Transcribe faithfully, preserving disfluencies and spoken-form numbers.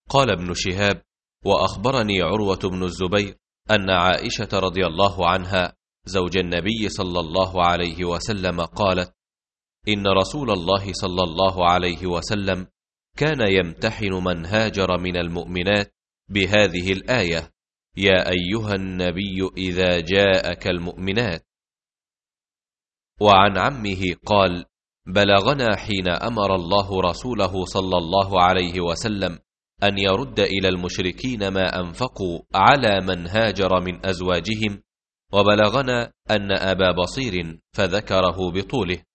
قال ابن شهاب: وأخبرني عروة بن الزبير أن عائشة رضي الله عنها زوج النبي صلى الله عليه وسلم قالت: إن رسول الله صلى الله عليه وسلم كان يمتحن من هاجر من المؤمنات بهذه الآية: يا أيها النبي إذا جاءك المؤمنات. وعن عمه قال: بلغنا حين أمر الله رسوله صلى الله عليه وسلم أن يرد إلى المشركين ما أنفقوا على من هاجر من أزواجهم، وبلغنا أن أبا بصير فذكره بطوله،